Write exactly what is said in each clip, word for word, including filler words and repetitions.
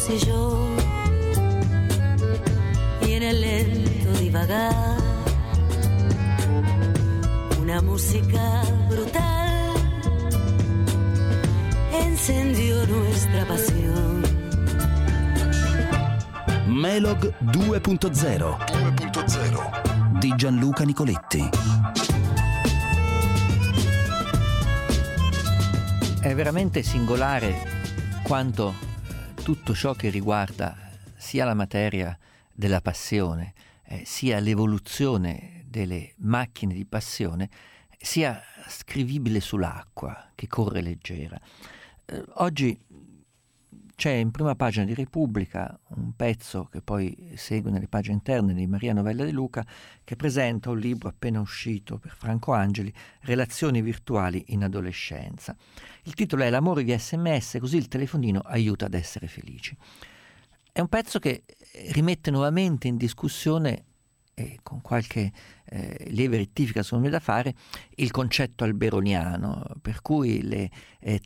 yo y en el lento divagar una música brutal encendió nuestra pasión. Melog due punto zero di Gianluca Nicoletti. È veramente singolare quanto tutto ciò che riguarda sia la materia della passione, eh, sia l'evoluzione delle macchine di passione, sia scrivibile sull'acqua che corre leggera. Eh, oggi c'è in prima pagina di Repubblica un pezzo che poi segue nelle pagine interne di Maria Novella De Luca, che presenta un libro appena uscito per Franco Angeli, Relazioni virtuali in adolescenza. Il titolo è L'amore via sms, così il telefonino aiuta ad essere felici. È un pezzo che rimette nuovamente in discussione, e con qualche eh, lieve rettifica secondo me da fare, il concetto alberoniano, per cui le eh,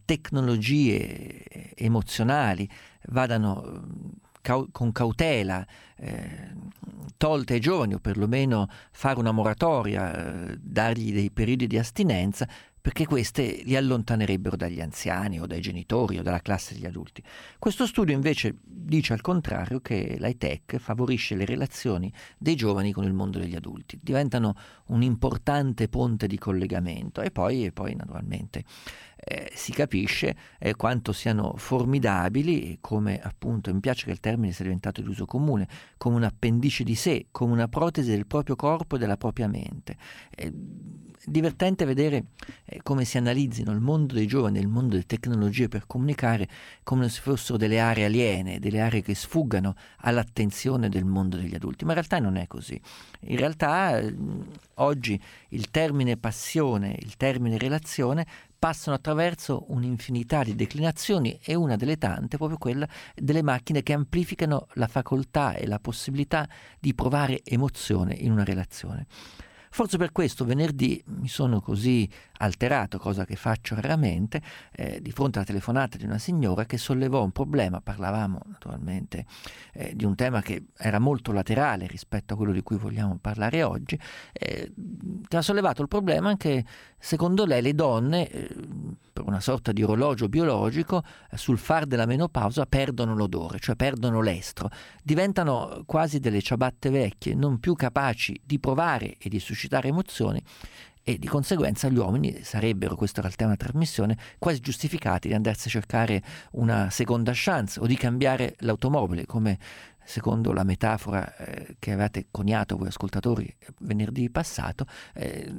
tecnologie emozionali vadano cau- con cautela eh, tolte ai giovani, o perlomeno fare una moratoria, eh, dargli dei periodi di astinenza, perché queste li allontanerebbero dagli anziani o dai genitori o dalla classe degli adulti. Questo studio invece dice al contrario che l'high tech favorisce le relazioni dei giovani con il mondo degli adulti, diventano un importante ponte di collegamento e poi, e poi naturalmente eh, si capisce eh, quanto siano formidabili, come appunto mi piace che il termine sia diventato di uso comune, come un appendice di sé, come una protesi del proprio corpo e della propria mente. Eh, divertente vedere eh, come si analizzino il mondo dei giovani e il mondo delle tecnologie per comunicare come se fossero delle aree aliene, delle aree che sfuggano all'attenzione del mondo degli adulti, ma in realtà non è così. In realtà eh, oggi il termine passione, il termine relazione passano attraverso un'infinità di declinazioni, e una delle tante è proprio quella delle macchine che amplificano la facoltà e la possibilità di provare emozione in una relazione. Forse per questo venerdì mi sono così alterato, cosa che faccio raramente, eh, di fronte alla telefonata di una signora che sollevò un problema. Parlavamo naturalmente eh, di un tema che era molto laterale rispetto a quello di cui vogliamo parlare oggi, eh, che ha sollevato il problema che secondo lei le donne, eh, per una sorta di orologio biologico, eh, sul far della menopausa perdono l'odore, cioè perdono l'estro, diventano quasi delle ciabatte vecchie, non più capaci di provare e di suscitare emozioni, e di conseguenza gli uomini sarebbero, questo era il tema della trasmissione, quasi giustificati di andarsi a cercare una seconda chance o di cambiare l'automobile, come secondo la metafora eh, che avete coniato voi ascoltatori venerdì passato, eh,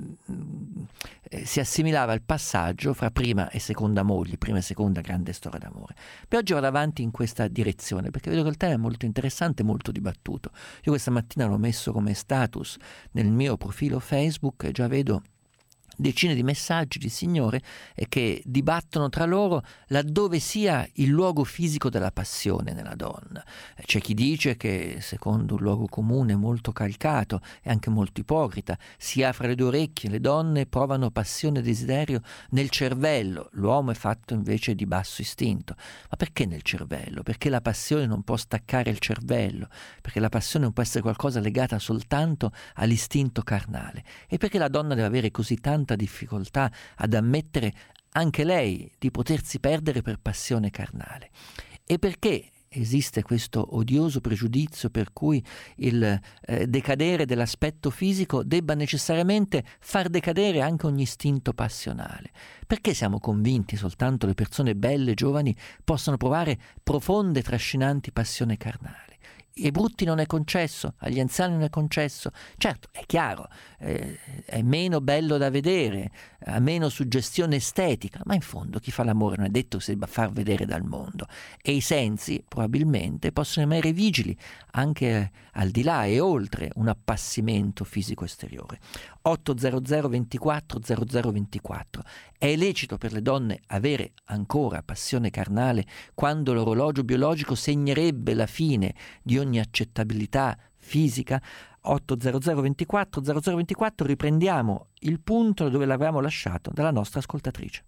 eh, si assimilava il passaggio fra prima e seconda moglie, prima e seconda grande storia d'amore. Per oggi vado avanti in questa direzione perché vedo che il tema è molto interessante e molto dibattuto. Io questa mattina l'ho messo come status nel mio profilo Facebook e già vedo decine di messaggi di signore che dibattono tra loro laddove sia il luogo fisico della passione nella donna. C'è chi dice che, secondo un luogo comune molto calcato e anche molto ipocrita, sia fra le due orecchie, le donne provano passione e desiderio nel cervello, l'uomo è fatto invece di basso istinto. Ma perché nel cervello? Perché la passione non può staccare il cervello, perché la passione non può essere qualcosa legata soltanto all'istinto carnale, e perché la donna deve avere così tanta difficoltà ad ammettere anche lei di potersi perdere per passione carnale, e perché esiste questo odioso pregiudizio per cui il eh, decadere dell'aspetto fisico debba necessariamente far decadere anche ogni istinto passionale. Perché siamo convinti soltanto le persone belle e giovani possano provare profonde e trascinanti passione carnale? Ai brutti non è concesso, agli anziani non è concesso. Certo, è chiaro, eh, è meno bello da vedere, ha meno suggestione estetica, ma in fondo chi fa l'amore non è detto che si debba far vedere dal mondo, e i sensi probabilmente possono rimanere vigili anche al di là e oltre un appassimento fisico esteriore. ottocento ventiquattro zero zero ventiquattro. È lecito per le donne avere ancora passione carnale quando l'orologio biologico segnerebbe la fine di ogni accettabilità fisica? ottocento ventiquattro zero zero ventiquattro. Riprendiamo il punto dove l'avevamo lasciato dalla nostra ascoltatrice.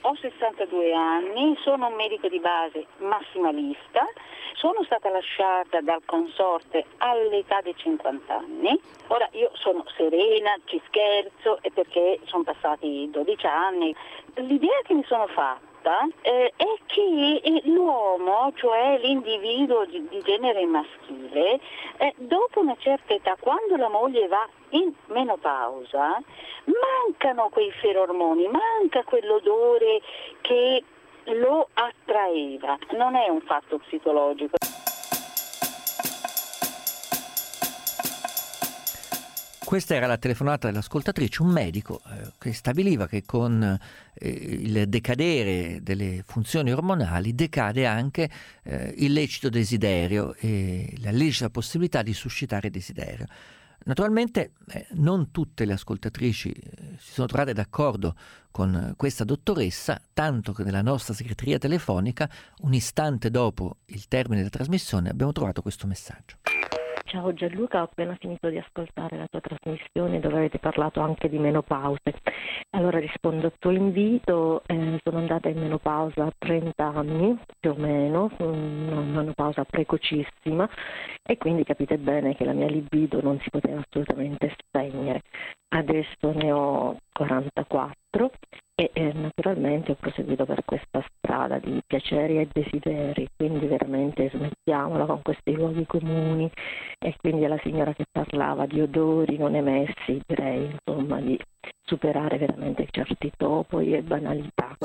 ho sessantadue anni, sono un medico di base massimalista, sono stata lasciata dal consorte all'età dei cinquanta anni. Ora io sono serena, ci scherzo, e perché sono passati dodici anni. L'idea che mi sono fatta eh, è che l'uomo, cioè l'individuo di, di genere maschile, eh, dopo una certa età, quando la moglie va in menopausa, mancano quei ferormoni, manca quell'odore che lo attraeva. Non è un fatto psicologico. Questa era la telefonata dell'ascoltatrice, un medico eh, che stabiliva che con eh, il decadere delle funzioni ormonali decade anche eh, il lecito desiderio e la lecita possibilità di suscitare desiderio. Naturalmente eh, non tutte le ascoltatrici eh, si sono trovate d'accordo con questa dottoressa, tanto che nella nostra segreteria telefonica, un istante dopo il termine della trasmissione, abbiamo trovato questo messaggio. Ciao Gianluca, ho appena finito di ascoltare la tua trasmissione dove avete parlato anche di menopause. Allora rispondo al tuo invito, eh, sono andata in menopausa a trenta anni più o meno, una menopausa precocissima, e quindi capite bene che la mia libido non si poteva assolutamente spegnere. Adesso ne ho quarantaquattro e eh, naturalmente ho proseguito per questa strada di piaceri e desideri, quindi veramente smettiamola con questi luoghi comuni. E quindi alla signora che parlava di odori non emessi, direi insomma di superare veramente certi topoi e banalità.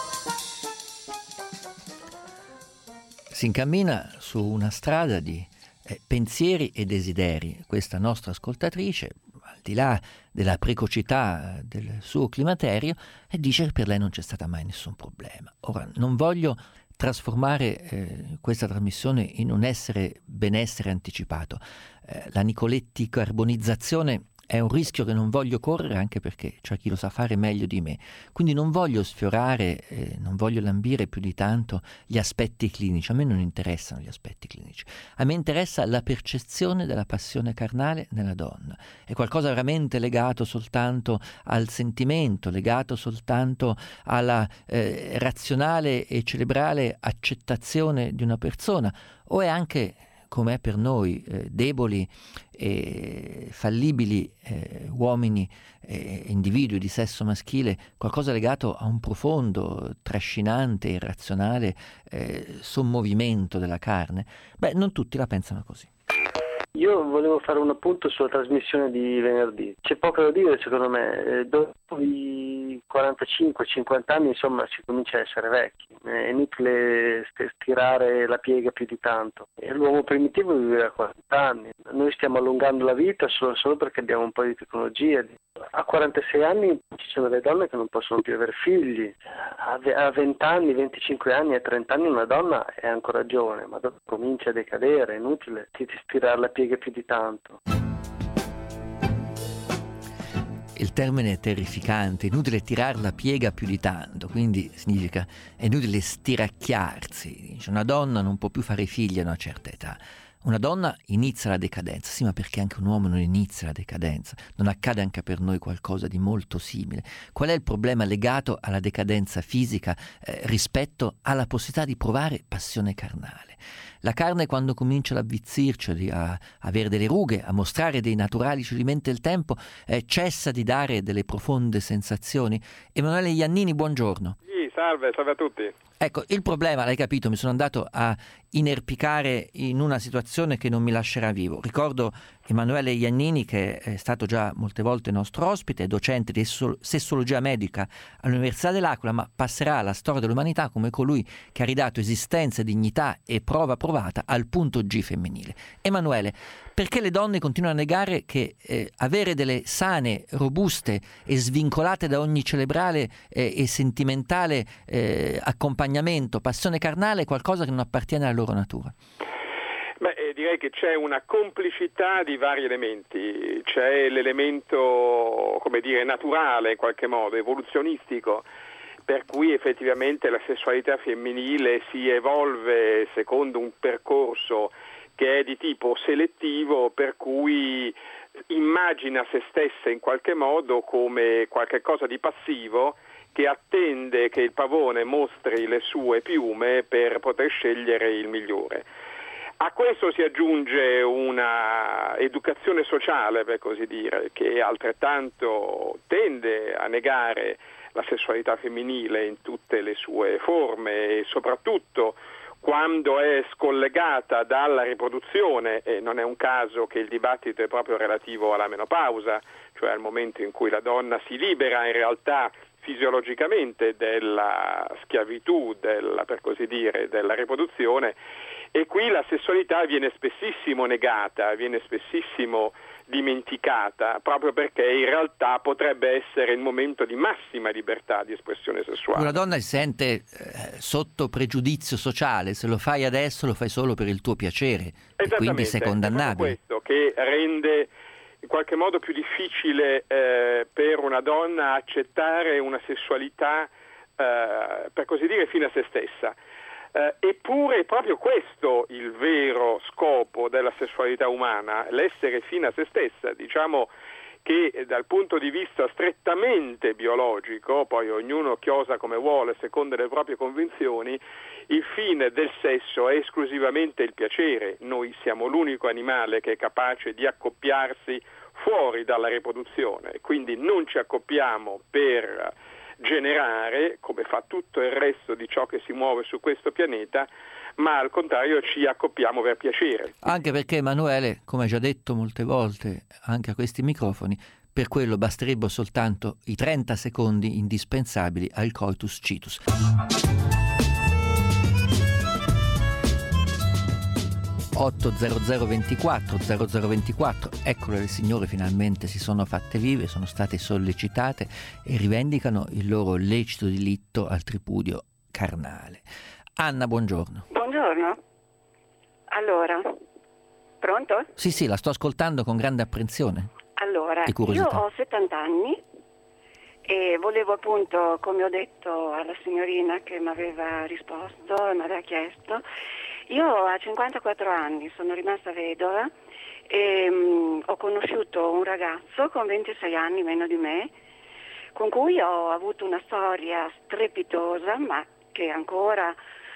Si incammina su una strada di eh, pensieri e desideri questa nostra ascoltatrice, al di là della precocità del suo climaterio, e dice che per lei non c'è stata mai nessun problema. Ora, non voglio trasformare eh, questa trasmissione in un essere benessere anticipato. Eh, la Nicoletti carbonizzazione è un rischio che non voglio correre, anche perché c'è chi lo sa fare meglio di me. Quindi non voglio sfiorare, eh, non voglio lambire più di tanto gli aspetti clinici. A me non interessano gli aspetti clinici. A me interessa la percezione della passione carnale nella donna. È qualcosa veramente legato soltanto al sentimento, legato soltanto alla eh, razionale e cerebrale accettazione di una persona, o è anche, come è per noi, eh, deboli e fallibili eh, uomini e eh, individui di sesso maschile, qualcosa legato a un profondo, trascinante, irrazionale eh, sommovimento della carne? Beh, non tutti la pensano così. Io volevo fare un appunto sulla trasmissione di venerdì. C'è poco da dire, secondo me. Eh, dopo i quarantacinque cinquanta anni, insomma, si comincia a essere vecchi. È inutile stirare la piega più di tanto. E l'uomo primitivo viveva a quaranta anni. Noi stiamo allungando la vita solo, solo perché abbiamo un po' di tecnologia. A quarantasei anni ci sono delle donne che non possono più avere figli. A venti anni, venticinque anni, a trenta anni una donna è ancora giovane, ma dopo comincia a decadere. È inutile stirare la piega più di tanto. Il termine è terrificante, inutile tirar la piega più di tanto, quindi significa è inutile stiracchiarsi. Dice, una donna non può più fare figli a una certa età. Una donna inizia la decadenza, sì, ma perché anche un uomo non inizia la decadenza? Non accade anche per noi qualcosa di molto simile? Qual è il problema legato alla decadenza fisica eh, rispetto alla possibilità di provare passione carnale? La carne, quando comincia ad avvizzirci, a avere delle rughe, a mostrare dei naturali cedimenti del tempo, eh, cessa di dare delle profonde sensazioni. Emanuele Iannini, buongiorno. Sì, salve, salve a tutti. Ecco, il problema, l'hai capito, mi sono andato a inerpicare in una situazione che non mi lascerà vivo. Ricordo Emanuele Iannini, che è stato già molte volte nostro ospite, docente di sessologia medica all'Università dell'Aquila, ma passerà alla storia dell'umanità come colui che ha ridato esistenza, dignità e prova provata al punto G femminile. Emanuele, perché le donne continuano a negare che eh, avere delle sane, robuste e svincolate da ogni cerebrale eh, e sentimentale eh, accompagnamento, passione carnale è qualcosa che non appartiene alla loro natura? Beh, eh, direi che c'è una complicità di vari elementi. C'è l'elemento, come dire, naturale in qualche modo, evoluzionistico, per cui effettivamente la sessualità femminile si evolve secondo un percorso che è di tipo selettivo, per cui immagina se stessa in qualche modo come qualche cosa di passivo che attende che il pavone mostri le sue piume per poter scegliere il migliore. A questo si aggiunge una educazione sociale, per così dire, che altrettanto tende a negare la sessualità femminile in tutte le sue forme e soprattutto quando è scollegata dalla riproduzione, e non è un caso che il dibattito è proprio relativo alla menopausa, cioè al momento in cui la donna si libera in realtà fisiologicamente della schiavitù, della, per così dire, della riproduzione, e qui la sessualità viene spessissimo negata, viene spessissimo dimenticata, proprio perché in realtà potrebbe essere il momento di massima libertà di espressione sessuale. Una donna si sente eh, sotto pregiudizio sociale, se lo fai adesso lo fai solo per il tuo piacere, e quindi sei condannabile. È questo che rende in qualche modo più difficile eh, per una donna accettare una sessualità eh, per così dire fine a se stessa. Eh, eppure è proprio questo il vero scopo della sessualità umana, l'essere fine a se stessa. Diciamo che eh, dal punto di vista strettamente biologico, poi ognuno chiosa come vuole secondo le proprie convinzioni, il fine del sesso è esclusivamente il piacere. Noi siamo l'unico animale che è capace di accoppiarsi fuori dalla riproduzione, quindi non ci accoppiamo per generare, come fa tutto il resto di ciò che si muove su questo pianeta, ma al contrario ci accoppiamo per piacere. Anche perché, Emanuele, come già detto molte volte anche a questi microfoni, per quello basterebbero soltanto i trenta secondi indispensabili al coitus citus. otto zero zero ventiquattro zero zero ventiquattro, eccole le signore finalmente si sono fatte vive, sono state sollecitate e rivendicano il loro lecito diritto al tripudio carnale. Anna, buongiorno. Buongiorno. Allora, pronto? Sì, sì, la sto ascoltando con grande apprensione. Allora, e curiosità. Io ho settanta anni e volevo appunto, come ho detto alla signorina che mi aveva risposto e mi aveva chiesto, io a cinquantaquattro anni sono rimasta vedova e um, ho conosciuto un ragazzo con ventisei anni meno di me, con cui ho avuto una storia strepitosa, ma che ancora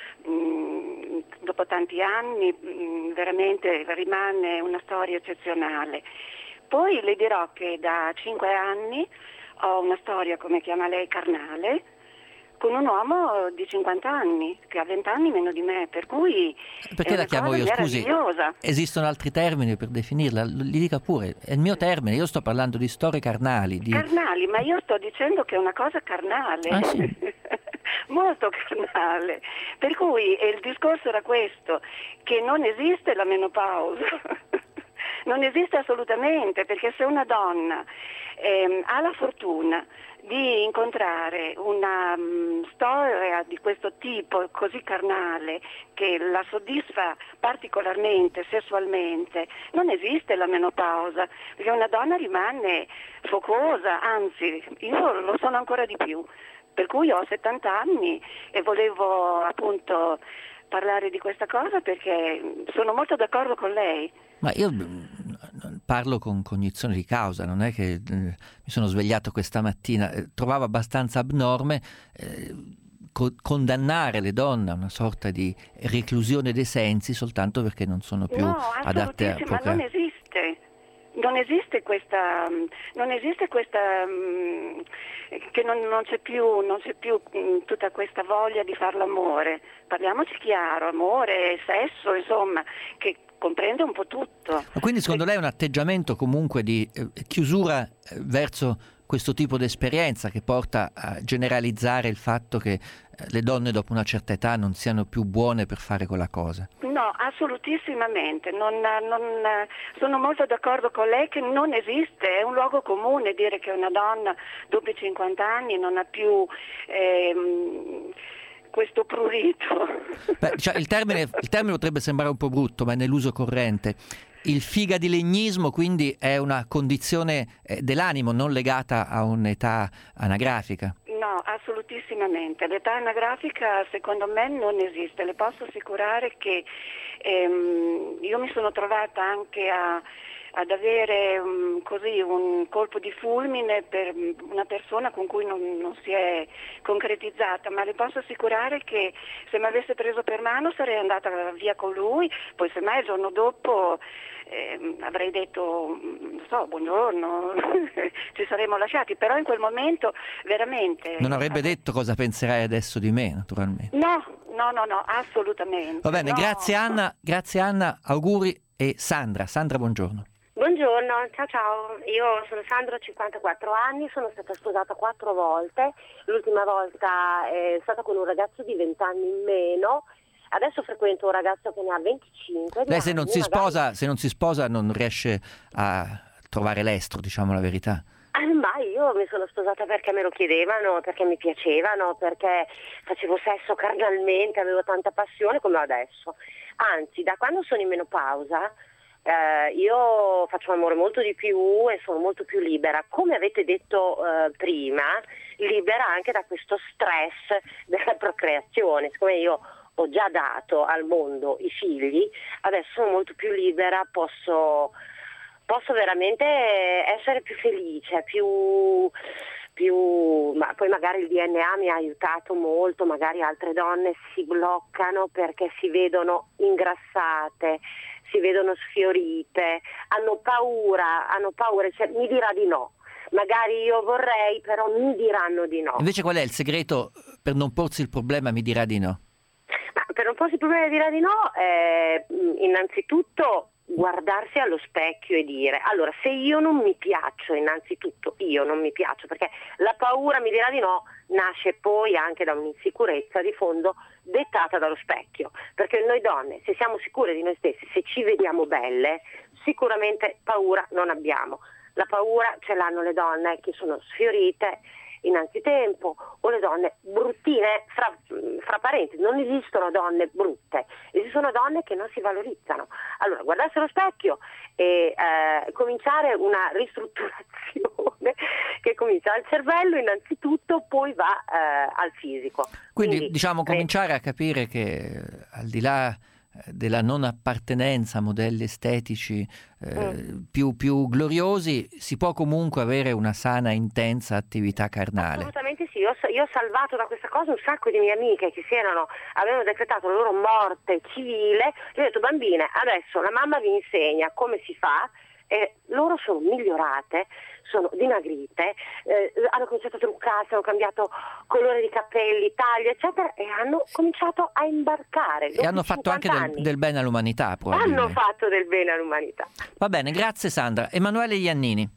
um, dopo tanti anni um, veramente rimane una storia eccezionale. Poi le dirò che da cinque anni ho una storia, come chiama lei, carnale, con un uomo di cinquanta anni, che ha venti anni meno di me, per cui perché la chiamo io, scusi? Esistono altri termini per definirla, li dica pure, è il mio termine, io sto parlando di storie carnali. Di... Carnali, ma io sto dicendo che è una cosa carnale, ah, sì? molto carnale, per cui il discorso era questo, che non esiste la menopausa, non esiste assolutamente, perché se una donna ehm, ha la fortuna di incontrare una um, storia di questo tipo così carnale che la soddisfa particolarmente sessualmente, non esiste la menopausa, perché una donna rimane focosa, anzi io lo sono ancora di più, per cui ho settanta anni e volevo appunto parlare di questa cosa perché sono molto d'accordo con lei. Ma io parlo con cognizione di causa, non è che eh, mi sono svegliato questa mattina, eh, trovavo abbastanza abnorme eh, co- condannare le donne a una sorta di reclusione dei sensi soltanto perché non sono più no, adatte a procreare. Ma non esiste. Non esiste questa, non esiste questa che non, non c'è più, non c'è più tutta questa voglia di far l'amore. Parliamoci chiaro, amore, sesso, insomma, che comprende un po' tutto. Ma quindi secondo lei è un atteggiamento comunque di eh, chiusura eh, verso questo tipo di esperienza che porta a generalizzare il fatto che eh, le donne dopo una certa età non siano più buone per fare quella cosa? No, assolutissimamente, non, non, sono molto d'accordo con lei che non esiste, è un luogo comune dire che una donna dopo i cinquanta anni non ha più ehm, questo prurito. Beh, cioè, il, termine, il termine potrebbe sembrare un po' brutto, ma è nell'uso corrente. Il figadilegnismo quindi è una condizione eh, dell'animo, non legata a un'età anagrafica? No, assolutissimamente. L'età anagrafica secondo me non esiste. Le posso assicurare che ehm, io mi sono trovata anche a ad avere um, così un colpo di fulmine per una persona con cui non, non si è concretizzata, ma le posso assicurare che se mi avesse preso per mano sarei andata via con lui, poi semmai il giorno dopo eh, avrei detto, non so, buongiorno, ci saremmo lasciati, però in quel momento veramente... Non avrebbe detto cosa penserai adesso di me, naturalmente. No, no, no, no, assolutamente. Va bene, no. grazie Anna, grazie Anna, auguri. E Sandra, Sandra buongiorno. Buongiorno, ciao ciao, io sono Sandra, ho cinquantaquattro anni, sono stata sposata quattro volte, l'ultima volta è stata con un ragazzo di venti anni in meno, adesso frequento un ragazzo che ne ha venticinque. Lei se non anni, si magari... sposa, se non si sposa non riesce a trovare l'estro, diciamo la verità. Ah, ma io mi sono sposata perché me lo chiedevano, perché mi piacevano, perché facevo sesso carnalmente, avevo tanta passione come adesso. Anzi, da quando sono in menopausa eh, io faccio amore molto di più e sono molto più libera. Come avete detto eh, prima, libera anche da questo stress della procreazione. Siccome io ho già dato al mondo i figli, adesso sono molto più libera, posso... posso veramente essere più felice, più, più, ma poi magari il D N A mi ha aiutato molto, magari altre donne si bloccano perché si vedono ingrassate, si vedono sfiorite, hanno paura, hanno paura, cioè, mi dirà di no. Magari io vorrei, però mi diranno di no. Invece qual è il segreto per non porsi il problema mi dirà di no? Ma per non porsi il problema mi dirà di no, eh, innanzitutto guardarsi allo specchio e dire allora se io non mi piaccio, innanzitutto io non mi piaccio, perché la paura mi dirà di no nasce poi anche da un'insicurezza di fondo dettata dallo specchio, perché noi donne se siamo sicure di noi stessi, se ci vediamo belle, sicuramente paura non abbiamo. La paura ce l'hanno le donne che sono sfiorite innanzitempo o le donne bruttine, fra, fra parentesi, non esistono donne brutte, esistono donne che non si valorizzano. Allora guardarsi allo specchio e eh, cominciare una ristrutturazione che comincia dal cervello innanzitutto, poi va eh, al fisico. Quindi, Quindi diciamo cominciare a capire che al di là della non appartenenza a modelli estetici eh, mm. più, più gloriosi, si può comunque avere una sana, intensa attività carnale. Assolutamente sì, io, io ho salvato da questa cosa un sacco di mie amiche che si erano, avevano decretato la loro morte civile. Gli ho detto bambine, adesso la mamma vi insegna come si fa, e loro sono migliorate, sono dimagrite, eh, hanno cominciato a truccarsi, hanno cambiato colore di capelli, taglia, eccetera, e hanno cominciato a imbarcare. E hanno fatto anche del, del bene all'umanità, probabilmente. Hanno fatto del bene all'umanità. Va bene, grazie Sandra. Emanuele Iannini.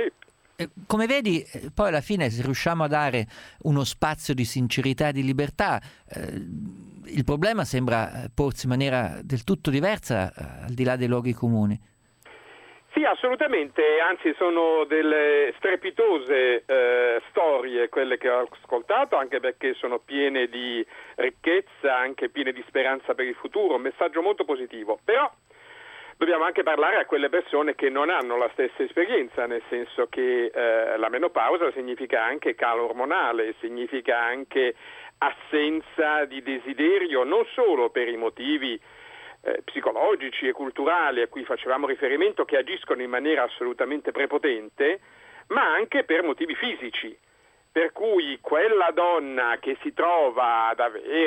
Sì. Come vedi, poi alla fine se riusciamo a dare uno spazio di sincerità e di libertà, eh, il problema sembra porsi in maniera del tutto diversa, eh, al di là dei luoghi comuni. Sì, assolutamente, anzi sono delle strepitose eh, storie quelle che ho ascoltato, anche perché sono piene di ricchezza, anche piene di speranza per il futuro, un messaggio molto positivo. Però dobbiamo anche parlare a quelle persone che non hanno la stessa esperienza, nel senso che eh, la menopausa significa anche calo ormonale, significa anche assenza di desiderio, non solo per i motivi Eh, psicologici e culturali a cui facevamo riferimento, che agiscono in maniera assolutamente prepotente, ma anche per motivi fisici, per cui quella donna che si trova ad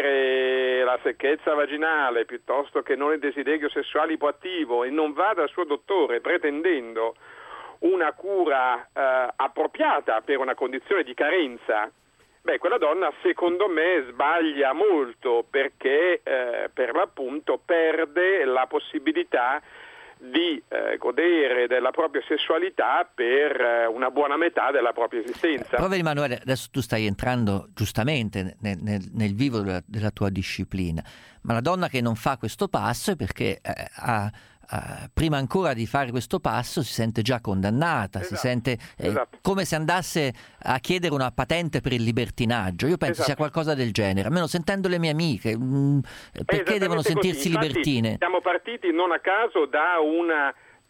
avere la secchezza vaginale piuttosto che non il desiderio sessuale ipoattivo e non va dal suo dottore pretendendo una cura eh, appropriata per una condizione di carenza, beh, quella donna secondo me sbaglia molto, perché eh, per l'appunto perde la possibilità di eh, godere della propria sessualità per eh, una buona metà della propria esistenza. Però vedi Emanuele, adesso tu stai entrando giustamente nel, nel, nel vivo della, della tua disciplina, ma la donna che non fa questo passo è perché eh, ha Uh, prima ancora di fare questo passo si sente già condannata, esatto, si sente eh, esatto. come se andasse a chiedere una patente per il libertinaggio. Io penso esatto. sia qualcosa del genere, almeno sentendo le mie amiche, mh, perché devono sentirsi così. libertine? Infatti, siamo partiti non a caso da un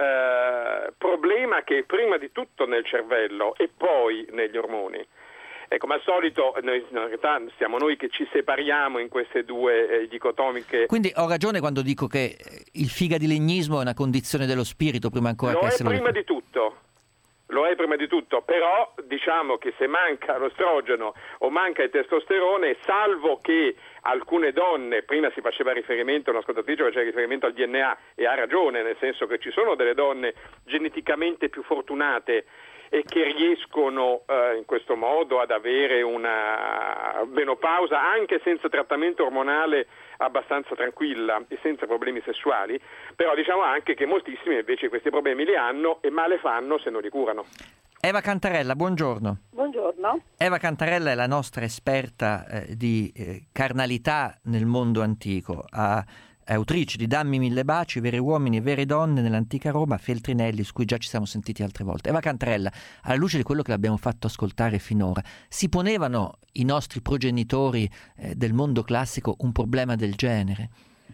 uh, problema che è prima di tutto nel cervello e poi negli ormoni. Ecco, ma al solito noi, in realtà siamo noi che ci separiamo in queste due eh, dicotomiche. Quindi ho ragione quando dico che il figadilegnismo è una condizione dello spirito prima ancora lo che è essere prima di tutto. Lo è prima di tutto, però diciamo che se manca l'estrogeno o manca il testosterone, salvo che alcune donne, prima si faceva riferimento, un'ascoltatrice faceva riferimento al D N A e ha ragione, nel senso che ci sono delle donne geneticamente più fortunate e che riescono eh, in questo modo ad avere una menopausa anche senza trattamento ormonale abbastanza tranquilla e senza problemi sessuali, però diciamo anche che moltissime invece questi problemi li hanno e male fanno se non li curano. Eva Cantarella, buongiorno. Buongiorno. Eva Cantarella è la nostra esperta eh, di eh, carnalità nel mondo antico, ha è autrice di Dammi mille baci, veri uomini e vere donne nell'antica Roma, Feltrinelli, su cui già ci siamo sentiti altre volte. Eva Cantarella, alla luce di quello che l'abbiamo fatto ascoltare finora, si ponevano i nostri progenitori eh, del mondo classico un problema del genere?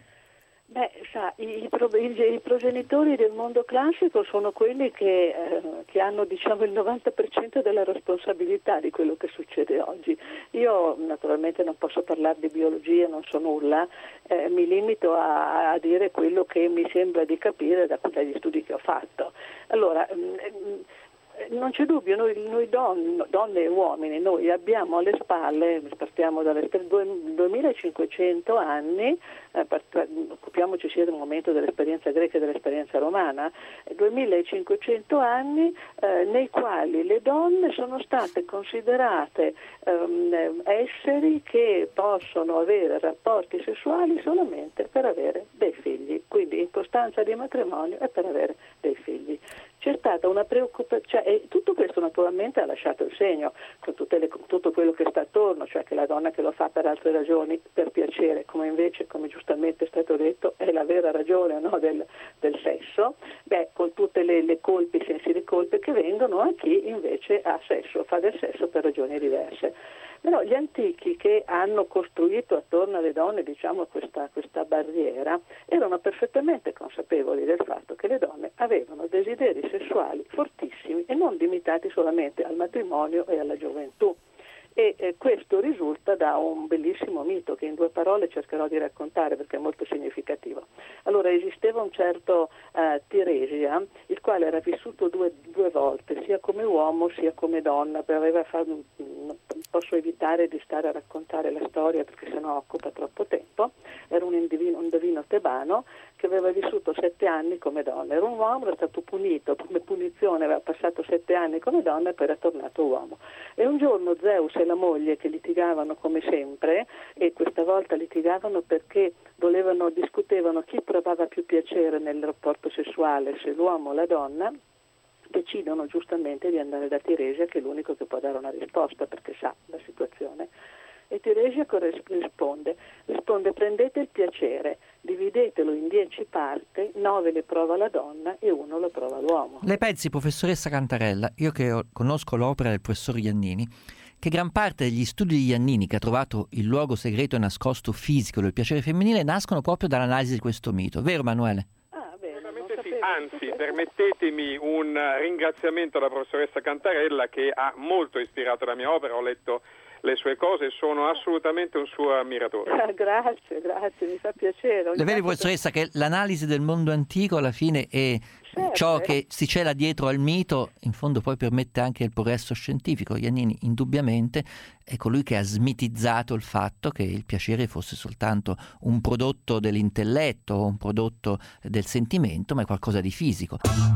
Beh, sa, i, i, pro, i, i progenitori del mondo classico sono quelli che, eh, che hanno diciamo il novanta per cento della responsabilità di quello che succede oggi. Io naturalmente non posso parlare di biologia, non so nulla, eh, mi limito a, a dire quello che mi sembra di capire da, dagli studi che ho fatto. Allora, mh, non c'è dubbio, noi, noi donne, donne e uomini, noi abbiamo alle spalle, partiamo dalle duemilacinquecento anni, eh, occupiamoci sia del momento dell'esperienza greca che dell'esperienza romana, duemilacinquecento anni eh, nei quali le donne sono state considerate ehm, esseri che possono avere rapporti sessuali solamente per avere dei figli, quindi in costanza di matrimonio e per avere dei figli. C'è stata una preoccupazione, cioè, e tutto questo naturalmente ha lasciato il segno con, tutte le, con tutto quello che sta attorno, cioè che la donna che lo fa per altre ragioni, per piacere, come invece, come giustamente è stato detto, è la vera ragione, no, del, del sesso, beh, con tutte le, le colpe, i sensi di colpe che vengono a chi invece ha sesso, fa del sesso per ragioni diverse. Però gli antichi che hanno costruito attorno alle donne diciamo questa, questa barriera erano perfettamente consapevoli del fatto che le donne avevano desideri sessuali fortissimi e non limitati solamente al matrimonio e alla gioventù. E eh, questo risulta da un bellissimo mito che in due parole cercherò di raccontare perché è molto significativo. Allora, esisteva un certo eh, Tiresia, il quale era vissuto due, due volte, sia come uomo sia come donna, aveva fatto, non posso evitare di stare a raccontare la storia perché sennò occupa troppo tempo. Era un indovino, un indovino tebano che aveva vissuto sette anni come donna, era un uomo, era stato punito, come punizione aveva passato sette anni come donna e poi era tornato uomo. E un giorno Zeus e la moglie che litigavano come sempre, e questa volta litigavano perché volevano, discutevano chi provava più piacere nel rapporto sessuale, se l'uomo o la donna, decidono giustamente di andare da Tiresia, che è l'unico che può dare una risposta perché sa la situazione. E Tiresia risponde, risponde prendete il piacere, dividetelo in dieci parti, nove le prova la donna e uno lo prova l'uomo. Le pensi, professoressa Cantarella, io che ho, conosco l'opera del professor Iannini, che gran parte degli studi di Iannini, che ha trovato il luogo segreto e nascosto fisico del piacere femminile, nascono proprio dall'analisi di questo mito, vero Emanuele? Ah, bene, sì, anzi, permettetemi un ringraziamento alla professoressa Cantarella che ha molto ispirato la mia opera, ho letto le sue cose e sono assolutamente un suo ammiratore. Ah, grazie, grazie, mi fa piacere. Le vedi, professoressa, che l'analisi del mondo antico alla fine è certo, ciò che si cela dietro al mito, in fondo poi permette anche il progresso scientifico. Iannini indubbiamente è colui che ha smitizzato il fatto che il piacere fosse soltanto un prodotto dell'intelletto, un prodotto del sentimento, ma è qualcosa di fisico.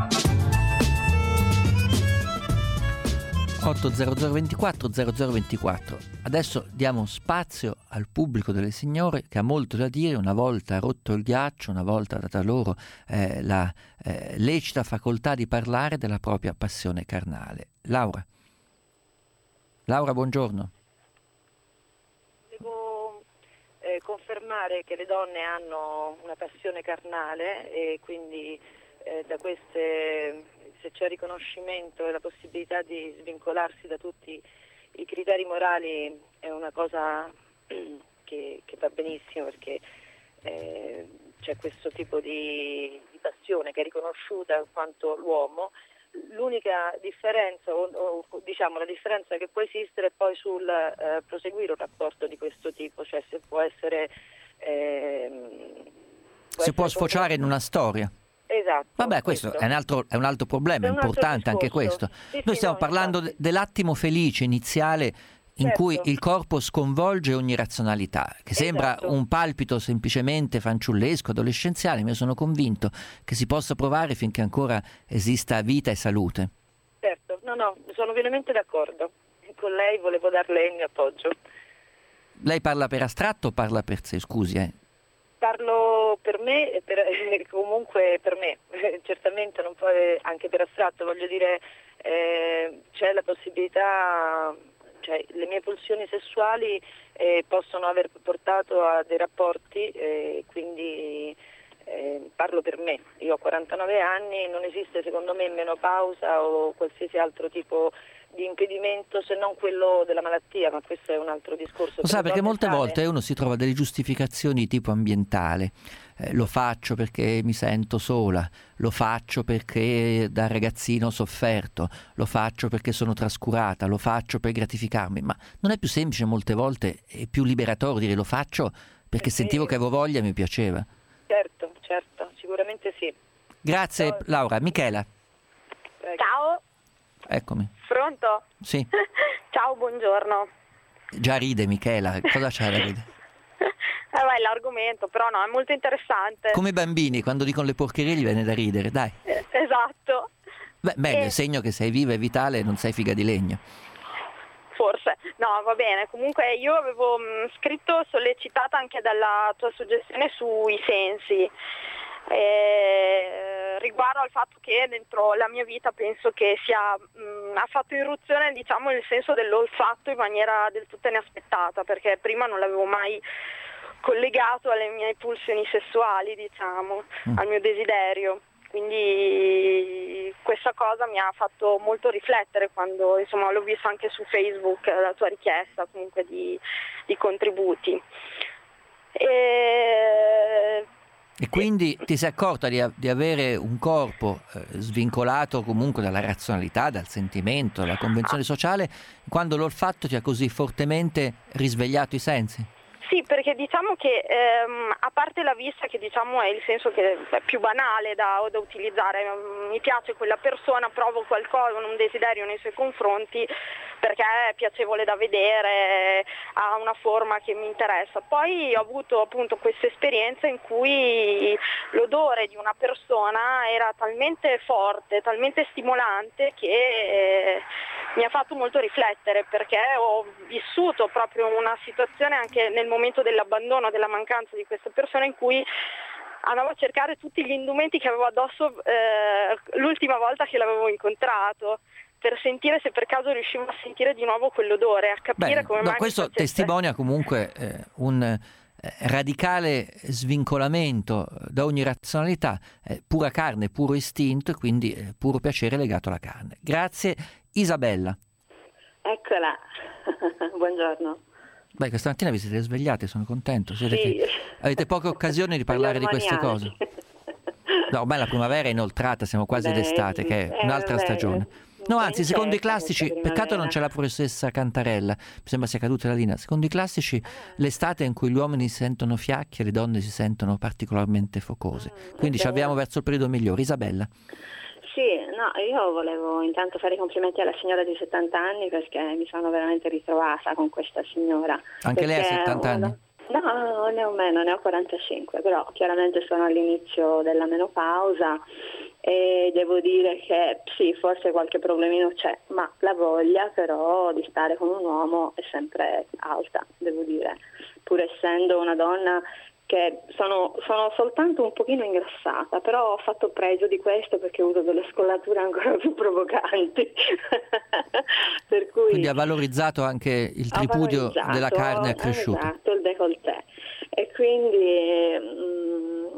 otto zero zero ventiquattro zero zero ventiquattro. Adesso diamo spazio al pubblico delle signore che ha molto da dire, una volta rotto il ghiaccio, una volta data loro eh, la eh, lecita facoltà di parlare della propria passione carnale. Laura. Laura, buongiorno. Devo eh, confermare che le donne hanno una passione carnale e quindi eh, da queste... se c'è riconoscimento e la possibilità di svincolarsi da tutti i criteri morali è una cosa che, che va benissimo perché eh, c'è questo tipo di, di passione che è riconosciuta in quanto l'uomo, l'unica differenza, o, o diciamo la differenza che può esistere è poi sul eh, proseguire un rapporto di questo tipo, cioè se può essere... Ehm, può si può essere sfociare in una storia. Esatto. Vabbè, questo, questo. È, un altro, è un altro problema, è un importante anche questo. Sì, Noi sì, stiamo no, parlando infatti. dell'attimo felice iniziale in certo. cui il corpo sconvolge ogni razionalità, che sembra esatto. un palpito semplicemente fanciullesco, adolescenziale, ma io sono convinto che si possa provare finché ancora esista vita e salute. Certo, no, no, sono pienamente d'accordo. Con lei volevo darle il mio appoggio. Lei parla per astratto o parla per sé? Scusi, eh. Parlo per me e per, eh, comunque per me, eh, certamente non puoi anche per astratto, voglio dire, eh, c'è la possibilità, cioè le mie pulsioni sessuali eh, possono aver portato a dei rapporti, eh, quindi eh, parlo per me, io ho quarantanove anni, non esiste secondo me menopausa o qualsiasi altro tipo di impedimento se non quello della malattia, ma questo è un altro discorso. Lo sa, perché molte sane. volte uno si trova delle giustificazioni tipo ambientale, eh, lo faccio perché mi sento sola, lo faccio perché da ragazzino ho sofferto, lo faccio perché sono trascurata, lo faccio per gratificarmi, ma non è più semplice molte volte, è più liberatorio dire lo faccio perché sì. sentivo che avevo voglia e mi piaceva. Certo, certo, sicuramente sì. Grazie. Ciao. Laura. Michela. Prego. Ciao. Eccomi. Pronto? Sì. Ciao, buongiorno. Già ride Michela, cosa c'è da ridere? Eh beh, l'argomento, però no, è molto interessante. Come i bambini, quando dicono le porcherie gli viene da ridere, dai. Eh, esatto. Beh, meglio, E... è segno che sei viva e vitale e non sei figa di legno. Forse, no, va bene. Comunque io avevo mh, scritto sollecitata anche dalla tua suggestione sui sensi. Eh, riguardo al fatto che dentro la mia vita penso che sia mh, ha fatto irruzione, diciamo, il senso dell'olfatto in maniera del tutto inaspettata, perché prima non l'avevo mai collegato alle mie pulsioni sessuali, diciamo, mm. al mio desiderio. Quindi questa cosa mi ha fatto molto riflettere quando, insomma, l'ho visto anche su Facebook, la tua richiesta comunque di, di contributi. E... E quindi ti sei accorta di, di avere un corpo eh, svincolato comunque dalla razionalità, dal sentimento, dalla convenzione sociale, quando l'olfatto ti ha così fortemente risvegliato i sensi? Sì, perché diciamo che ehm, a parte la vista, che diciamo è il senso che è più banale da, da utilizzare, mi piace quella persona, provo qualcosa, un desiderio nei suoi confronti perché è piacevole da vedere, ha una forma che mi interessa. Poi ho avuto appunto questa esperienza in cui l'odore di una persona era talmente forte, talmente stimolante che eh, mi ha fatto molto riflettere, perché ho vissuto proprio una situazione anche nel momento dell'abbandono, della mancanza di questa persona, in cui andavo a cercare tutti gli indumenti che avevo addosso eh, l'ultima volta che l'avevo incontrato, per sentire se per caso riuscivo a sentire di nuovo quell'odore, a capire Beh, come no, mai questo mi facesse... testimonia comunque eh, un eh, radicale svincolamento da ogni razionalità, eh, pura carne, puro istinto e quindi eh, puro piacere legato alla carne. Grazie. Isabella. Eccola, buongiorno. Beh, questa mattina vi siete svegliati, sono contento. Siete Sì. che avete poche occasioni di parlare di queste cose. No, ormai la primavera è inoltrata, siamo quasi Beh, d'estate, che è eh, un'altra beh, stagione. No, anzi, secondo i classici, peccato non c'è la professoressa Cantarella, mi sembra sia caduta la linea. Secondo i classici, l'estate è in cui gli uomini si sentono fiacchi e le donne si sentono particolarmente focose. Quindi ci avviamo verso il periodo migliore. Isabella. Sì, no, io volevo intanto fare i complimenti alla signora di settanta anni, perché mi sono veramente ritrovata con questa signora. Anche lei ha Perché settanta anni? uno... No, ne ho meno, ne ho quarantacinque, però chiaramente sono all'inizio della menopausa e devo dire che sì, forse qualche problemino c'è, ma la voglia però di stare con un uomo è sempre alta, devo dire, pur essendo una donna che sono, sono soltanto un pochino ingrassata, però ho fatto pregio di questo perché ho avuto delle scollature ancora più provocanti. Per cui Quindi ha valorizzato anche il tripudio della carne accresciuta. Esatto, il décolleté. E quindi mh,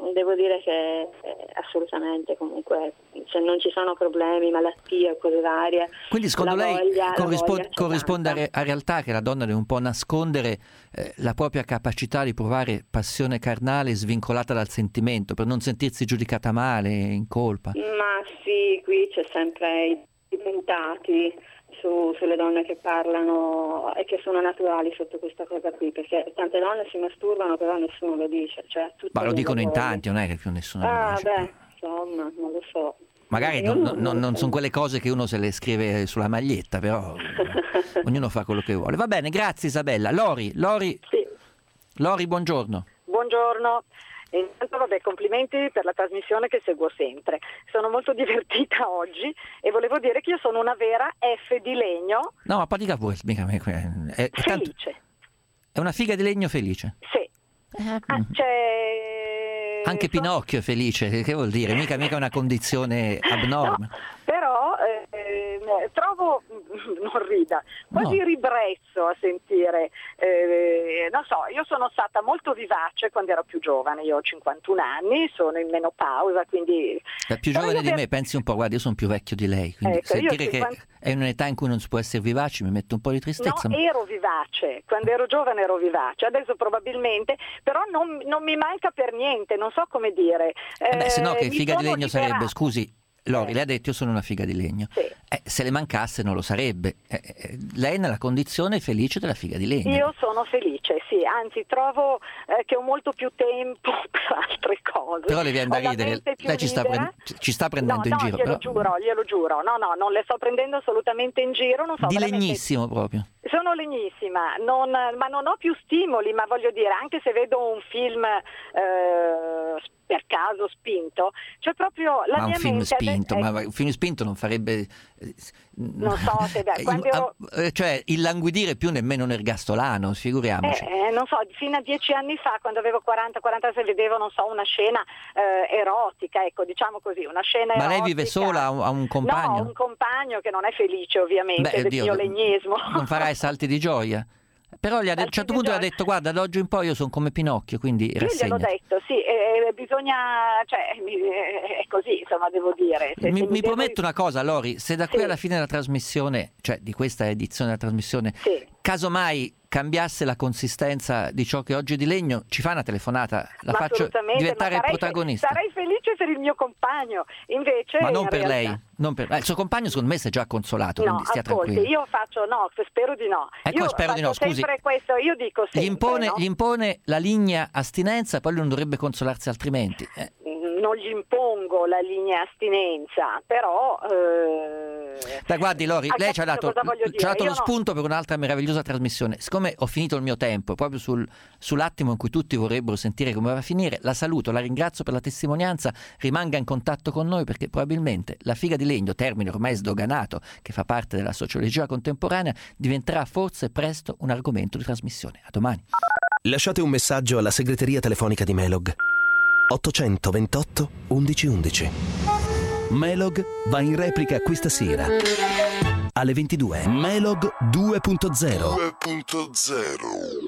devo dire che eh, assolutamente, comunque, se non ci sono problemi, malattie, cose varie. Quindi secondo lei voglia, corrispond- voglia corrisponde a, re- a realtà che la donna deve un po' nascondere eh, la propria capacità di provare passione carnale svincolata dal sentimento, per non sentirsi giudicata male, in colpa? Ma sì, qui c'è sempre i puntati su, sulle donne che parlano e che sono naturali sotto questa cosa qui, perché tante donne si masturbano però nessuno lo dice. Cioè, Ma lo dicono in tanti, non è che più nessuno ah, lo dice. beh, insomma, non lo so. Magari non, non, non, non sono quelle cose che uno se le scrive sulla maglietta, però ognuno fa quello che vuole. Va bene, grazie Isabella. Lori, Lori, sì. Lori, buongiorno. Buongiorno. Intanto vabbè, complimenti per la trasmissione che seguo sempre. Sono molto divertita oggi e volevo dire che io sono una vera F di legno. No, ma poi dica voi, mica me, è, è, tanto, felice. È una figa di legno felice. Sì. Ah, c'è... Anche Pinocchio è felice, che vuol dire? Mica mica una condizione abnorme. No, però eh, trovo, non rida, quasi No. ribrezzo a sentire, eh, non so, io sono stata molto vivace quando ero più giovane, io ho cinquantuno anni, sono in menopausa, quindi... È più Però giovane di io- me, pensi un po', guarda, io sono più vecchio di lei, quindi Ecco, io sentire cinquanta che è un'età in cui non si può essere vivaci mi mette un po' di tristezza. No, ero vivace, quando ero giovane ero vivace, adesso probabilmente, però non, non mi manca per niente, non so come dire. Eh beh, se no che mi figa di sono legno liberata. sarebbe, scusi, Lori, lei ha detto io sono una figa di legno. Sì. Eh, se le mancasse non lo sarebbe. Eh, eh, lei è nella condizione felice della figa di legno. Io sono felice, sì, anzi trovo eh, che ho molto più tempo per altre cose. Però le viene da Ho la ridere, mente più lei ci sta, libera. prend- ci sta prendendo no, in no, giro. glielo Però... giuro, glielo giuro, no, no, non le sto prendendo assolutamente in giro, non so, Di veramente- legnissimo proprio. Sono legnissima, non, ma non ho più stimoli, ma voglio dire, anche se vedo un film eh, per caso spinto, c'è proprio la Ma un mia film mente... spinto, ade- ma ecco, un film spinto non farebbe... eh, non so se beh, eh, quando ero... eh, cioè illanguidire più nemmeno un ergastolano, figuriamoci. Eh, eh, non so, fino a dieci anni fa, quando avevo quaranta quarantasei, vedevo, non so, una scena eh, erotica, ecco, diciamo così, una scena Ma erotica. lei vive sola, ha un, ha un compagno? No, un compagno che non è felice, ovviamente, Beh, del Dio, mio legnismo. Non farai salti di gioia? Però gli ha de- a un certo punto gli ha detto guarda, da oggi in poi io sono come Pinocchio, quindi Io gliel'ho rassegnati. detto, sì, eh, bisogna, cioè, mi- eh, è così, insomma, devo dire. Se- Mi, se mi devo- prometto una cosa, Lori, se da qui Sì. alla fine della trasmissione, cioè di questa edizione della trasmissione, casomai cambiasse la consistenza di ciò che oggi è di legno, ci fa una telefonata, la Ma faccio assolutamente, diventare ma sarei, protagonista. Sarei felice per il mio compagno, invece... Ma non in per realtà- lei, non per- eh, il suo compagno secondo me si è già consolato, No, quindi stia ascolti, tranquillo. io faccio, no, spero di no. Ecco, io spero di no, faccio scusi. sempre questo, io dico sempre, Gli impone, no? gli impone la linea astinenza, poi lui non dovrebbe consolarsi altrimenti. Eh. Non gli impongo la linea astinenza, però... Eh... Dai, guardi Lori, Ha lei ci ha capito dato, cosa voglio ci ha dato dire? lo Io no. spunto per un'altra meravigliosa trasmissione. Siccome ho finito il mio tempo, proprio sul, sull'attimo in cui tutti vorrebbero sentire come va a finire, la saluto, la ringrazio per la testimonianza, rimanga in contatto con noi perché probabilmente la figa di legno, termine ormai sdoganato che fa parte della sociologia contemporanea, diventerà forse presto un argomento di trasmissione. A domani. Lasciate un messaggio alla segreteria telefonica di Melog ottocentoventotto undici undici. Melog va in replica questa sera alle ventidue. Melog due punto zero. due punto zero